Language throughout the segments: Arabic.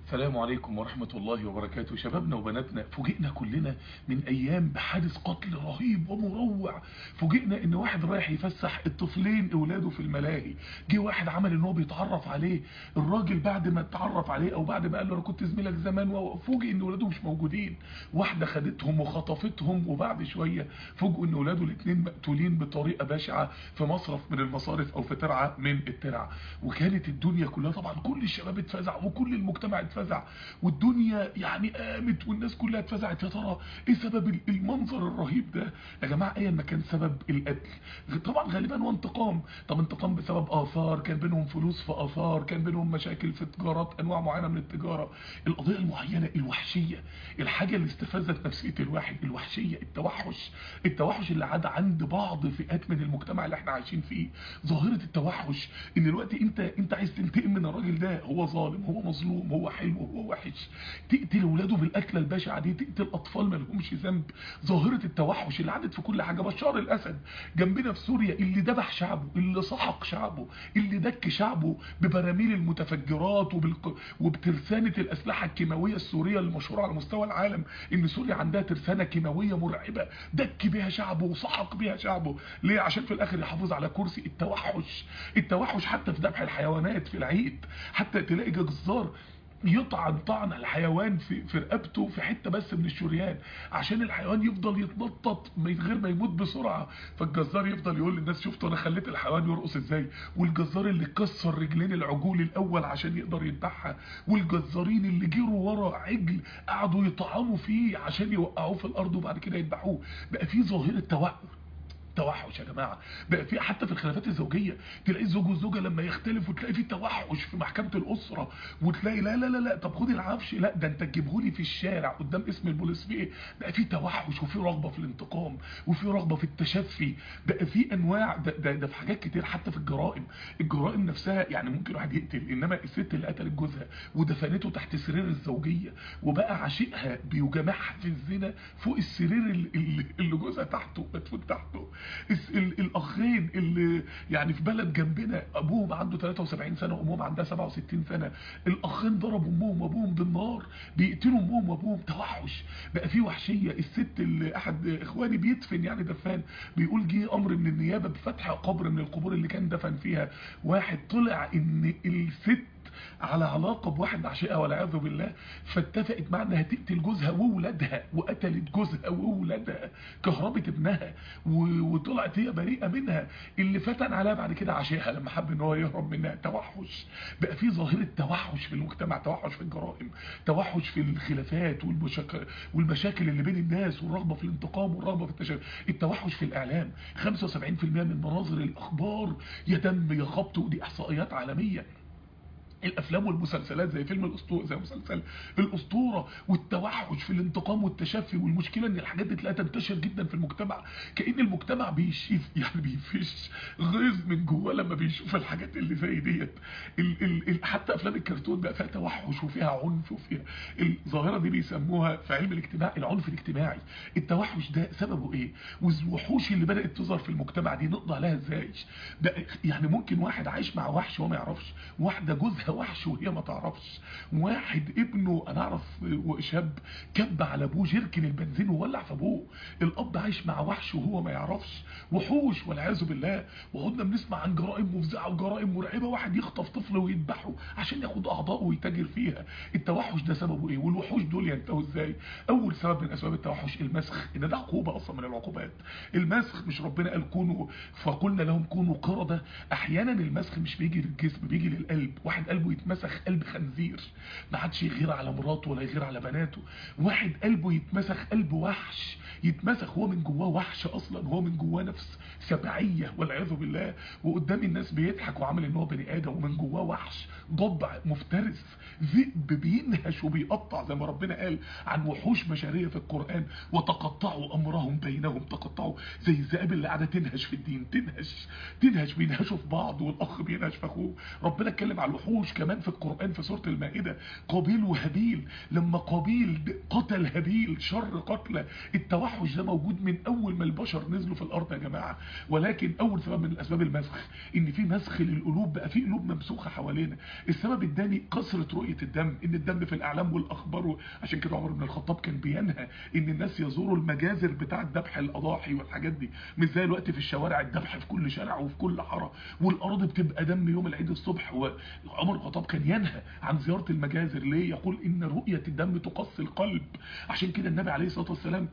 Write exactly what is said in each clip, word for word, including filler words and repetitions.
السلام عليكم ورحمة الله وبركاته. شبابنا وبناتنا، فوجئنا كلنا من أيام بحادث قتل رهيب ومروع. فوجئنا إن واحد رايح يفسح الطفلين أولاده في الملاهي، جه واحد عمل إن هو بيتعرف عليه. الراجل بعد ما اتعرف عليه أو بعد ما قال له أنا كنت زميلك زمان، وفوجئ إن أولاده مش موجودين. واحدة خدتهم وخطفتهم، وبعد شوية فوجئوا إن أولاده الاتنين مقتولين بطريقة بشعة في مصرف من المصارف أو في ترعة من الترع. وكانت الدنيا كلها طبعا، كل الشباب اتفزع وكل المجتمع اتفزع اتفزع، والدنيا يعني قامت والناس كلها اتفزعت. يا ترى ايه سبب المنظر الرهيب ده يا جماعه؟ ايا ما كان سبب القتل، طبعا غالبا هو انتقام. طب انتقام بسبب اثار، كان بينهم فلوس في اثار، كان بينهم مشاكل في تجارات، انواع معينه من التجاره. القضيه المعينه الوحشيه، الحاجه اللي استفزت نفسيه الواحد، الوحشيه، التوحش. التوحش اللي عاد عند بعض فئات من المجتمع اللي احنا عايشين فيه. ظاهره التوحش ان دلوقتي انت انت عايز تنتقم من الراجل ده، هو ظالم، هو مظلوم، هو حلو، هو وحش، تقتل اولاده بالاكله البشعه دي، تقتل اطفال ما لهمش ذنب. ظاهره التوحش اللي عادت في كل حاجه. بشار الاسد جنبنا في سوريا، اللي ذبح شعبه، اللي سحق شعبه، اللي دك شعبه ببراميل المتفجرات وبالق... وبترسانه الاسلحه الكيماويه السوريه المشهوره على مستوى العالم، ان سوريا عندها ترسانه كيماويه مرعبه، دك بيها شعبه وسحق بيها شعبه. ليه؟ عشان في الاخر يحافظ على كرسي. التوحش، التوحش حتى في ذبح الحيوانات في العيد، حتى تلاقي جزار يطعن طعن الحيوان في في رقبته في حته بس من الشريان، عشان الحيوان يفضل يتنطط من غير ما يموت بسرعه. فالجزار يفضل يقول للناس شفتوا انا خليت الحيوان يرقص ازاي. والجزار اللي كسر رجلين العجول الاول عشان يقدر يذبحها، والجزارين اللي جروا ورا عجل قعدوا يطعنوا فيه عشان يوقعوه في الارض وبعد كده يذبحوه. بقى في ظاهره توحش. توحش يا جماعه بقى في حتى في الخلافات الزوجيه. تلاقي الزوج والزوجه لما يختلفوا تلاقي في توحش في محكمه الاسره، وتلاقي لا لا لا لا طب خد العفش، لا ده انت تجيبهولي في الشارع قدام اسم البوليس. في ايه؟ بقى في توحش وفي رغبه في الانتقام وفي رغبه في التشفي. بقى في انواع ده, ده, ده في حاجات كتير، حتى في الجرائم. الجرائم نفسها يعني ممكن واحد يقتل، انما الست اللي قتلت جوزها ودفنته تحت سرير الزوجيه وبقى عشيقها بيجامعها في الزنا فوق السرير اللي, اللي جوزها تحته مدفون تحته. الاخين اللي يعني في بلد جنبنا ابوهم عنده ثلاثة وسبعين سنه وامهم عندها سبعة وستين سنه، الاخين ضربوا امهم وابوهم بالنار، بيقتلوا امهم وابوهم. توحش. بقى في وحشيه. الست اللي احد اخواني بيدفن يعني دفان، بيقول جه امر من النيابه بفتح قبر من القبور اللي كان دفن فيها واحد، طلع ان الست على علاقه بواحد عشيقها والعياذ بالله، فاتفقت معاه انها تقتل جوزها وولادها، وقتلت جوزها وولادها، كهربت ابنها، وطلعت هي بريئه منها. اللي فتن عليها بعد كده عشيقها لما حب ان هو يهرب منها. توحش. بقى في ظاهره توحش في المجتمع، توحش في الجرائم، توحش في الخلافات والمشاكل والمشاكل اللي بين الناس، والرغبه في الانتقام والرغبه في التشابه. التوحش في الاعلام، خمسة وسبعين في المية من مناظر الاخبار يا دم يا خبط، ودي احصائيات عالميه. الافلام والمسلسلات زي فيلم الاسطوره، زي مسلسل الاسطوره، والتوحش في الانتقام والتشفي. والمشكله ان الحاجات دي تلاقيها تنتشر جدا في المجتمع، كأن المجتمع بيشيف يعني بيفش غيظ من جواه لما بيشوف الحاجات اللي زي ديت. ال ال ال حتى افلام الكرتون بقى فيها توحش وفيها عنف وفيها الظاهره دي بيسموها في علم الاجتماع العنف الاجتماعي. التوحش ده سببه ايه؟ والوحوش اللي بدات تظهر في المجتمع دي نقضي عليها ازاي؟ بقى يعني ممكن واحد عايش مع وحش وهو ما يعرفش، واحده جوزها وحش وهي ما تعرفش، واحد ابنه انا اعرف شاب كب على ابوه جركن البنزين وولع في ابوه. الاب عايش مع وحش وهو ما يعرفش. وحوش والعياذ بالله. وقعدنا بنسمع عن جرائم مفزعه وجرائم مرعبه، واحد يخطف طفل ويذبحه عشان ياخد اعضائه ويتاجر فيها. التوحش ده سببه ايه؟ والوحوش دول ينتهوا ازاي؟ اول سبب من اسباب التوحش المسخ، ان ده عقوبه اصلا من العقوبات. المسخ، مش ربنا قال كونوا فقلنا لهم كونوا قرده؟ احيانا المسخ مش بيجي للجسم، بيجي للقلب. واحد قلبه يتمسخ قلب خنزير، ما عادش يغير على مراته ولا يغير على بناته. واحد قلبه يتمسخ قلب وحش، يتمسخ هو من جواه وحش اصلا، هو من جواه نفس سبعيه والعياذ بالله، وقدام الناس بيضحك وعامل ان هو بني ادم، ومن جواه وحش ضبع مفترس ذئب بينهش وبيقطع، زي ما ربنا قال عن وحوش بشريه في القران: وتقطعوا امرهم بينهم. تقطعوا زي الذئاب اللي قاعده تنهش في الدين، تنهش تنهش بينهشوا في بعض، والاخ بينهش في اخوه. ربنا اتكلم على الوحوش توحش كمان في القرآن في سورة المائدة، قابيل وهابيل. لما قابيل قتل هابيل شر قتله، التوحش ده موجود من اول ما البشر نزلوا في الارض يا جماعة. ولكن اول سبب من الاسباب المسخ، ان في مسخ للقلوب، بقى في قلوب ممسوخة حوالينا. السبب الثاني كثرة رؤية الدم، ان الدم في الاعلام والاخبار. عشان كده عمر بن الخطاب كان بينهى ان الناس يزوروا المجازر بتاع ذبح الاضاحي والحاجات دي، مش زي الوقت في الشوارع الذبح في كل شارع وفي كل حاره، والاراضي بتبقى دم يوم العيد الصبح. وعمر الخطاب كان ينهى عن زياره المجازر. ليه؟ يقول ان رؤيه الدم تقسي القلب. عشان كده النبي عليه الصلاه والسلام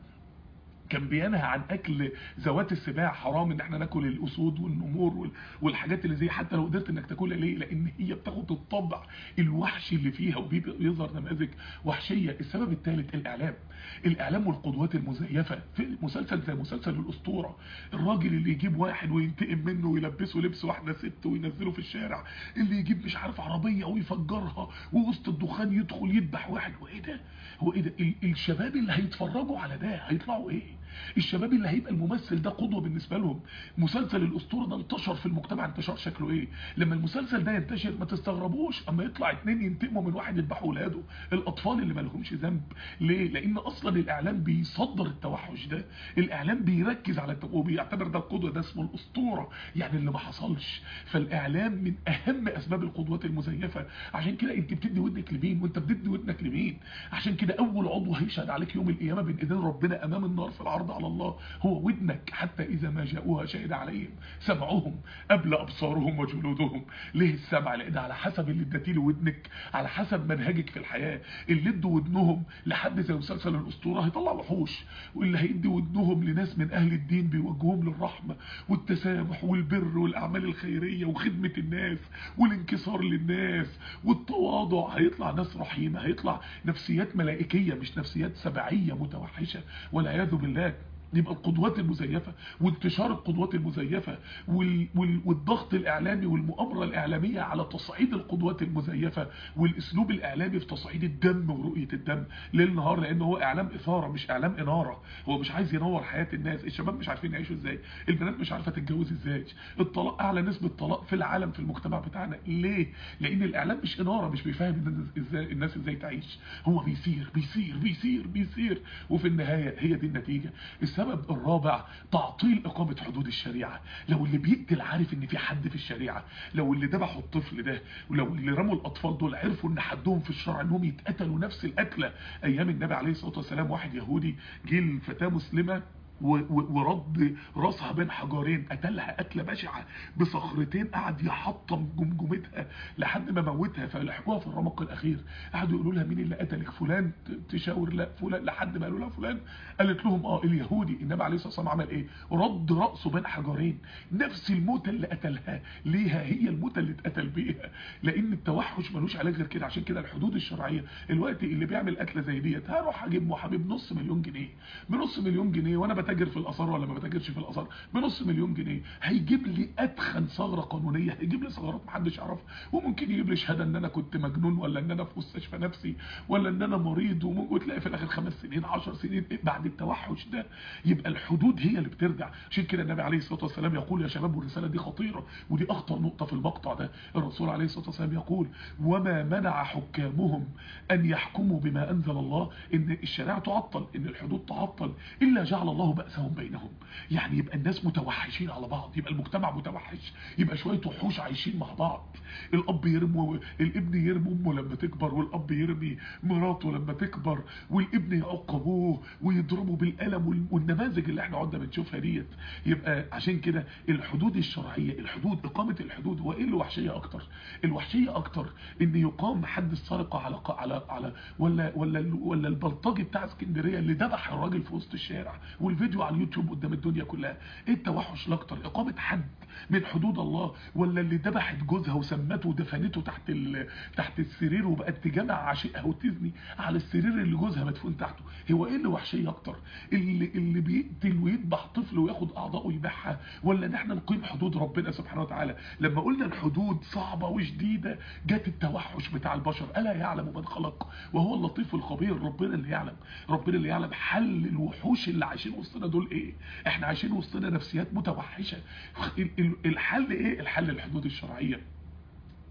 كان بينهى عن اكل ذوات السباع، حرام ان احنا ناكل الاسود والنمور والحاجات اللي زي، حتى لو قدرت انك تاكلها. ليه؟ لان هي بتاخد الطبع الوحشي اللي فيها وبيظهر نماذج وحشيه. السبب الثالث الاعلام، الاعلام والقدوات المزيفه. في مسلسل زي مسلسل الاسطوره، الراجل اللي يجيب واحد وينتقم منه ويلبسه لبس واحده ست وينزله في الشارع، اللي يجيب مش عارف عربيه ويفجرها ووسط الدخان يدخل يذبح واحد. وايه ده؟ هو ايه ده؟ الشباب اللي هيتفرجوا على ده هيطلعوا ايه؟ الشباب اللي هيبقى الممثل ده قدوة بالنسبة لهم. مسلسل الاسطورة ده انتشر في المجتمع انتشار شكله ايه؟ لما المسلسل ده ينتشر ما تستغربوش اما يطلع اتنين ينتقموا من واحد يذبحوا ولاده، الاطفال اللي ما لهمش ذنب. ليه؟ لان اصلا الاعلام بيصدر التوحش ده، الاعلام بيركز على التوحش وبيعتبر ده القدوة، ده اسمه الاسطورة، يعني اللي ما حصلش. فالاعلام من اهم اسباب القدوات المزيفة. عشان كده انت بتدي ودنك لمين وانت بتدي ودنك لمين؟ عشان كده اول عضو هيشهد عليك يوم القيامة بين ايدين ربنا امام النار في العرض على الله هو ودنك. حتى إذا ما جاءوها شهد عليهم سمعهم قبل أبصارهم وجلودهم. ليه السمع؟ لأن على حسب اللي اديتيه ودنك، على حسب منهجك في الحياة. اللي ادوا ودنهم لحد زي مسلسل الأسطورة هيطلع وحوش، واللي هيدي ودنهم لناس من أهل الدين بيوجههم للرحمة والتسامح والبر والأعمال الخيرية وخدمة الناس والانكسار للناس والتواضع، هيطلع ناس رحيمة، هيطلع نفسيات ملائكية مش نفسيات سبعية متوحشة والعياذ بالله. يبقى القدوات المزيفة وانتشار القدوات المزيفة وال... وال... والضغط الإعلامي والمؤامرة الإعلامية على تصعيد القدوات المزيفة والأسلوب الإعلامي في تصعيد الدم ورؤية الدم ليل نهار، لأن هو إعلام إثارة مش إعلام إنارة. هو مش عايز ينور حياة الناس. الشباب مش عارفين يعيشوا إزاي، البنات مش عارفة تتجوز إزاي، الطلاق أعلى نسبة طلاق في العالم في المجتمع بتاعنا. ليه؟ لأن الإعلام مش إنارة، مش بيفهم الناس إزاي الناس إزاي تعيش. هو بيسير بيسير بيسير بيسير وفي النهاية هي دي النتيجة. السبب الرابع تعطيل إقامة حدود الشريعة. لو اللي بيقتل عارف ان في حد في الشريعة، لو اللي ذبحوا الطفل ده ولو اللي رموا الأطفال دول عرفوا ان حدهم في الشرع انهم يتقتلوا نفس القتلة. ايام النبي عليه الصلاة والسلام واحد يهودي جه لفتاة مسلمة ورد راسها بين حجرين، قتلها قتله بشعه بصخرتين، قعد يحطم جمجمتها لحد ما موتها. فلحقوها في الرمق الاخير، قعدوا يقولوا لها مين اللي قتلك؟ فلان. تشاور لا فلان، لحد ما قالوا لها فلان. قالت لهم اه اليهودي. النبي عليه الصلاه والسلام عمل ايه؟ رد راسه بين حجرين، نفس الموتة اللي قتلها ليها هي الموتة اللي اتقتل بيها. لان التوحش ملوش علاج غير كده. عشان كده الحدود الشرعيه الوقت اللي بيعمل قتله زي ديت هروح اجيب محامي بنص مليون جنيه، بنص مليون جنيه وانا بتاجر في الاثار ولا ما بتاجرش في الاثار، بنص مليون جنيه هيجيب لي اتخن ثغره قانونيه، هيجيب لي ثغرات محدش يعرفها، وممكن يجيب لي شهاده ان انا كنت مجنون ولا ان انا في مستشفى نفسي ولا ان انا مريض، وتلاقي في الاخر خمس سنين عشر سنين بعد التوحش ده. يبقى الحدود هي اللي بترجع. عشان كده النبي عليه الصلاه والسلام يقول يا شباب، والرساله دي خطيره ودي اخطر نقطه في المقطع ده. الرسول عليه الصلاه والسلام يقول وما منع حكامهم ان يحكموا بما انزل الله، ان الشريعه تعطل، ان الحدود تعطل، الا جعل الله بأسهم بينهم. يعني يبقى الناس متوحشين على بعض، يبقى المجتمع متوحش، يبقى شويه وحوش عايشين مع بعض. الاب يرمي الابن يرمي امه لما تكبر، والاب يرمي مراته لما تكبر، والابن يعق ابوه ويضربه بالقلم، والنماذج اللي احنا قعدنا بنشوفها ديت. يبقى عشان كده الحدود الشرعيه، الحدود، اقامه الحدود. هو ايه الوحشيه اكتر؟ الوحشيه اكتر ان يقام حد السرقه على على على ولا ولا ولا البلطجي بتاع اسكندريه اللي ذبح الراجل في وسط الشارع والفيديو على اليوتيوب قدام الدنيا كلها. ايه التوحش الاكتر؟ اقامه حد من حدود الله، ولا اللي ذبحت جوزها وسمته ودفنته تحت تحت السرير وبقت تجمع عشيقها وتزني على السرير اللي جوزها مدفون تحته؟ هو ايه اللي وحشيه اكتر؟ اللي اللي بيقتل ويذبح طفل وياخد اعضائه ويبيعها، ولا ان احنا نقيم حدود ربنا سبحانه وتعالى؟ لما قلنا الحدود صعبه وشديده جت التوحش بتاع البشر. الا يعلم من خلق وهو اللطيف الخبير. ربنا اللي يعلم، ربنا اللي يعلم حل الوحوش اللي عايشين وسطنا دول ايه. احنا عايشين وسطنا نفسيات متوحشه. الحل ايه؟ الحل الحدود الشرعيه.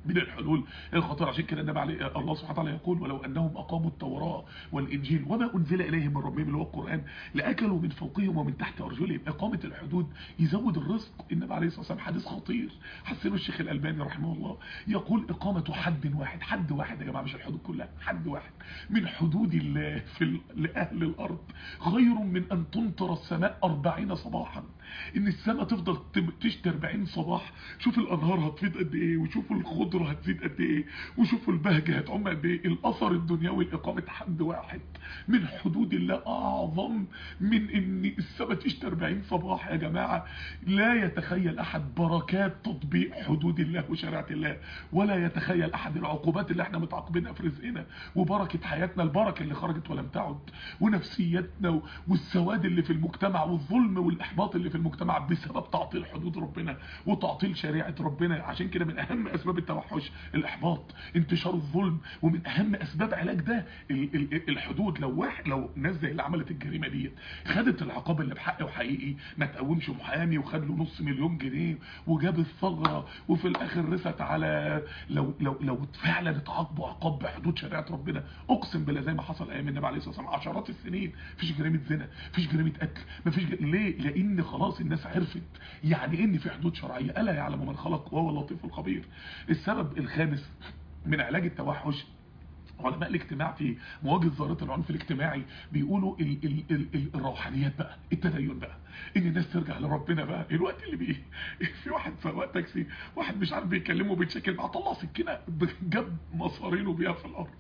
من الحلول الخطيرة. عشان كده النبي عليه الله سبحانه وتعالى يقول ولو انهم اقاموا التوراة والانجيل وما انزل اليهم من ربهم اللي هو القرآن لاكلوا من فوقهم ومن تحت ارجلهم. اقامة الحدود يزود الرزق. النبي عليه الصلاة والسلام حديث خطير حسنه الشيخ الالباني رحمه الله، يقول اقامة حد واحد، حد واحد يا جماعة مش الحدود كلها، حد واحد من حدود الله في ال... لاهل الارض خير من ان تمطر السماء أربعين صباحا. ان السماء تفضل تشتي أربعين صباح، شوف الانهار هتفيض قد ايه، وشوفوا الخضره هتزيد قد ايه، وشوفوا البهجه هتعم قد ايه. الاثر الدنيوي لاقامه حد واحد من حدود الله اعظم من ان السماء تشتي أربعين صباح. يا جماعه لا يتخيل احد بركات تطبيق حدود الله وشريعه الله، ولا يتخيل احد العقوبات اللي احنا متعاقبينها في رزقنا وبركه حياتنا، البركه اللي خرجت ولم تعد، ونفسيتنا والسواد اللي في المجتمع والظلم والاحباط اللي في المجتمع بسبب تعطيل حدود ربنا وتعطيل شريعه ربنا. عشان كده من اهم اسباب التوحش الاحباط، انتشار الظلم، ومن اهم اسباب علاج ده الحدود. لو واحد لو الناس زي اللي عملت الجريمه دي خدت العقاب اللي بحق وحقيقي، ما تقومش محامي وخد له نص مليون جنيه وجاب الثغره وفي الاخر رست على لو لو لو فعلا اتعاقبوا عقاب بحدود شريعه ربنا، اقسم بالله زي ما حصل ايام النبي عليه الصلاه والسلام عشرات السنين مفيش جريمه زنا، مفيش جريمه قتل، مفيش ج... ليه؟ لان خلاص الناس عرفت يعني ان في حدود شرعيه. الا يعلم من خلق وهو اللطيف الخبير. السبب الخامس من علاج التوحش، علماء الاجتماع في مواجهه ظاهره العنف الاجتماعي بيقولوا ال ال ال ال الروحانيات بقى، التدين بقى، ان الناس ترجع لربنا بقى. الوقت اللي بيه في واحد سواق تاكسي، واحد مش عارف بيكلمه بيتشكل معاه، طلع سكينه جاب مصارينه بيها في الارض.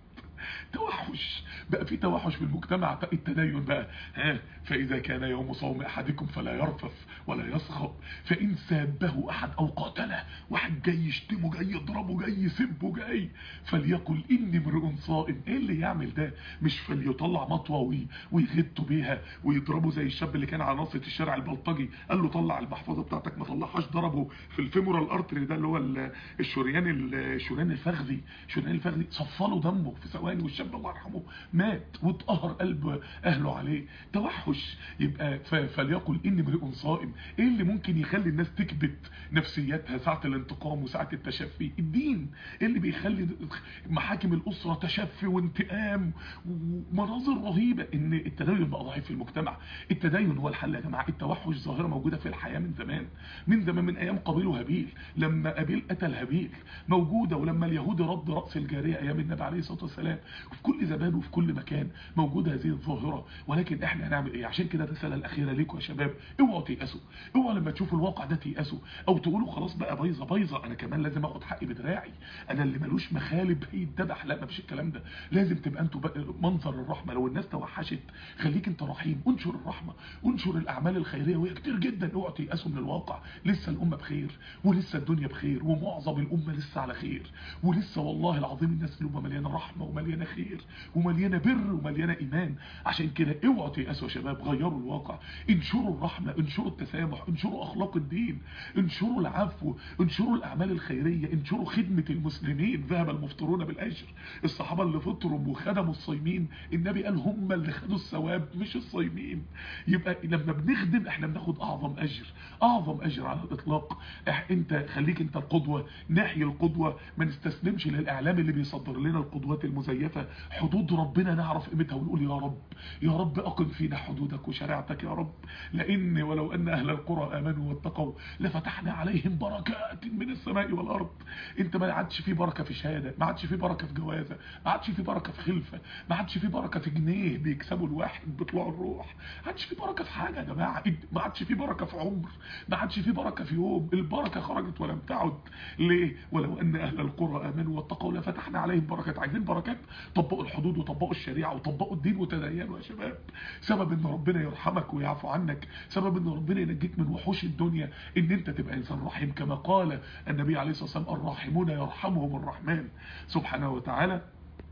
توحش بقى، في توحش في المجتمع. التدين بقى، ها فاذا كان يوم صوم احدكم فلا يرفث ولا يصخب، فان سابه احد او قاتله، واحد جاي يشتمه جاي يضربه جاي يسبه جاي، فليقل اني امرؤ صائم. ايه اللي يعمل ده؟ مش فليطلع مطوه ويغطوا بيها ويضربه زي الشاب اللي كان على ناصيه الشارع البلطجي، قال له طلع المحفظه بتاعتك، ما طلعهاش، ضربه في الفيمورال ارتري ده اللي هو الشريان الشريان الفخذي، الشريان الفخذي صفله دمه في ثواني، والشاب الله يرحمه مات واتقهر قلب اهله عليه. توحش. يبقى فليقل اني امرئ صائم. ايه اللي ممكن يخلي الناس تكبت نفسياتها ساعه الانتقام وساعه التشفي؟ الدين. ايه اللي بيخلي محاكم الاسره تشفي وانتقام ومناظر رهيبه؟ ان التدين بقى ضعيف في المجتمع. التدين هو الحل يا جماعه. التوحش ظاهره موجوده في الحياه من زمان، من زمان، من ايام قابيل وهابيل لما قابيل قتل هابيل موجوده، ولما اليهود رد راس الجاريه ايام النبي عليه الصلاه والسلام. وفي كل زمان وفي كل مكان موجوده هذه الظاهره. ولكن احنا هنعمل ايه؟ عشان كده الرساله الاخيره ليكم يا شباب، اوعوا تيأسوا، اوعوا لما تشوفوا الواقع ده تيأسوا او تقولوا خلاص بقى بايظه بايظه، انا كمان لازم اخد حقي بدراعي، انا اللي ملوش مخالب هيتذبح. لا، مفيش الكلام ده. لازم تبقى انتوا منظر الرحمه. لو الناس توحشت خليك انت رحيم، انشر الرحمه، انشر الاعمال الخيريه، وهي كتير جدا. اوعوا تيأسوا من الواقع. لسه الامه بخير، ولسه الدنيا بخير، ومعظم الامه لسه على خير، ولسه والله العظيم الناس الامه مليانه رحمه ومليانه خير ومليانه بر ومليانه ايمان. عشان كده اوعوا تيأسوا يا شباب، غيروا الواقع، انشروا الرحمه، انشروا التسامح، انشروا اخلاق الدين، انشروا العفو، انشروا الاعمال الخيريه، انشروا خدمه المسلمين. ذهب المفطرون بالاجر. الصحابه اللي فطروا وخدموا الصايمين النبي قال هم اللي خدوا الثواب مش الصايمين. يبقى لما بنخدم احنا بناخد اعظم اجر، اعظم اجر على الاطلاق. انت خليك انت القدوه، نحيي القدوه، ما نستسلمش للاعلام اللي بيصدر لنا القدوات المزيفه. حدود ربنا نعرف قيمتها ونقول يا رب، يا رب اقم فينا حدودك وشريعتك يا رب. لان ولو ان اهل القرى امنوا واتقوا لفتحنا عليهم بركات من السماء والارض. انت ما عادش في بركه في شهاده، ما عادش في بركه في جوازه، ما عادش في بركه في خلفه، ما عادش في بركه في جنيه بيكسبوا الواحد بيطلعوا الروح، ما عادش في بركه في حاجه يا جماعه، ما عادش في بركه في عمر، ما عادش في بركه في يوم. البركه خرجت ولم تعد. ليه؟ ولو ان اهل القرى امنوا واتقوا لفتحنا عليهم بركات. عايزين بركات؟ طبقوا الحدود وطبقوا الشريعه وطبقوا الدين وتدينوا يا شباب. سبب ان ربنا يرحمك ويعفو عنك، سبب ان ربنا ينجيك من وحوش الدنيا، ان انت تبقى انسان رحيم كما قال النبي عليه الصلاه والسلام الراحمون يرحمهم الرحمن سبحانه وتعالى.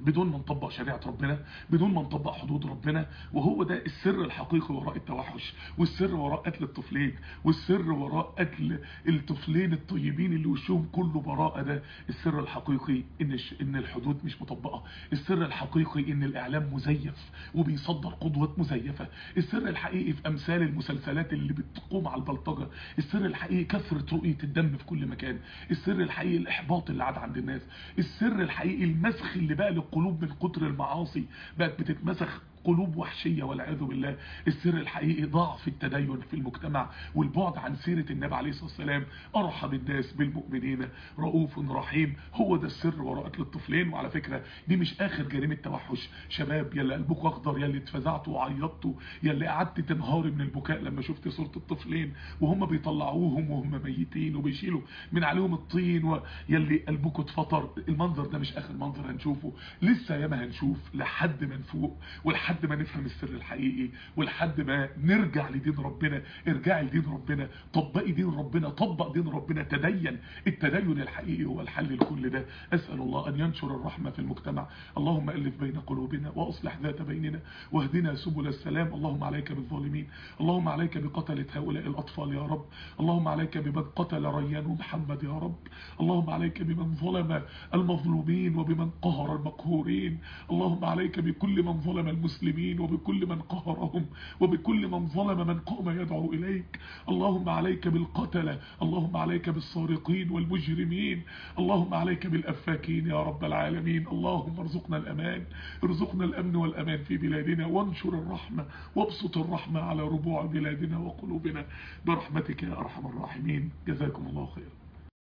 بدون ما نطبق شريعة ربنا، بدون ما نطبق حدود ربنا. وهو ده السر الحقيقي وراء التوحش، والسر وراء قتل الطفلين، والسر وراء قتل الطفلين الطيبين اللي وشهم كله براءة. ده السر الحقيقي، ان ان الحدود مش مطبقة. السر الحقيقي ان الاعلام مزيف وبيصدر قدوات مزيفة. السر الحقيقي في امثال المسلسلات اللي بتقوم على البلطجة. السر الحقيقي كثرة رؤية الدم في كل مكان. السر الحقيقي الاحباط اللي عاد عند الناس. السر الحقيقي المسخ اللي بقى للقلوب من كتر المعاصي، بقت بتتمسخ قلوب وحشية والعياذ بالله. السر الحقيقي ضعف التدين في المجتمع والبعد عن سيرة النبي عليه الصلاة والسلام، أرحم الناس بالمؤمنين رؤوف رحيم. هو ده السر وراء قتل الطفلين. وعلى فكرة دي مش آخر جريمة توحش. شباب يلي قلبكوا أخضر، يلي اتفزعتوا وعيطتوا، يلي قعدت تنهاري من البكاء لما شفت صورة الطفلين وهم بيطلعوهم وهم ميتين وبيشيلوا من عليهم الطين، ويلي قلبكوا اتفطر. المنظر ده مش آخر منظر هنشوفه، لسه ياما هنشوف لحد ما نفوق ولحد لحد ما نفهم السر الحقيقي، ولحد ما نرجع لدين ربنا. ارجعي لدين ربنا، طبقي دين ربنا، طبق دين ربنا، تدين. التدين الحقيقي هو الحل لكل ده. اسال الله ان ينشر الرحمه في المجتمع. اللهم الف بين قلوبنا واصلح ذات بيننا واهدنا سبل السلام. اللهم عليك بالظالمين، اللهم عليك بقتله هؤلاء الاطفال يا رب. اللهم عليك بمن قتل ريان ومحمد يا رب. اللهم عليك بمن ظلم المظلومين وبمن قهر المقهورين. اللهم عليك بكل من ظلم المسلمين وبكل من قهرهم وبكل من ظلم من قام يدعو إليك. اللهم عليك بالقتلة، اللهم عليك بالسارقين والمجرمين، اللهم عليك بالأفاكين يا رب العالمين. اللهم ارزقنا الأمان، ارزقنا الأمن والأمان في بلادنا، وانشر الرحمة وابسط الرحمة على ربوع بلادنا وقلوبنا برحمتك يا أرحم الراحمين. جزاكم الله خير.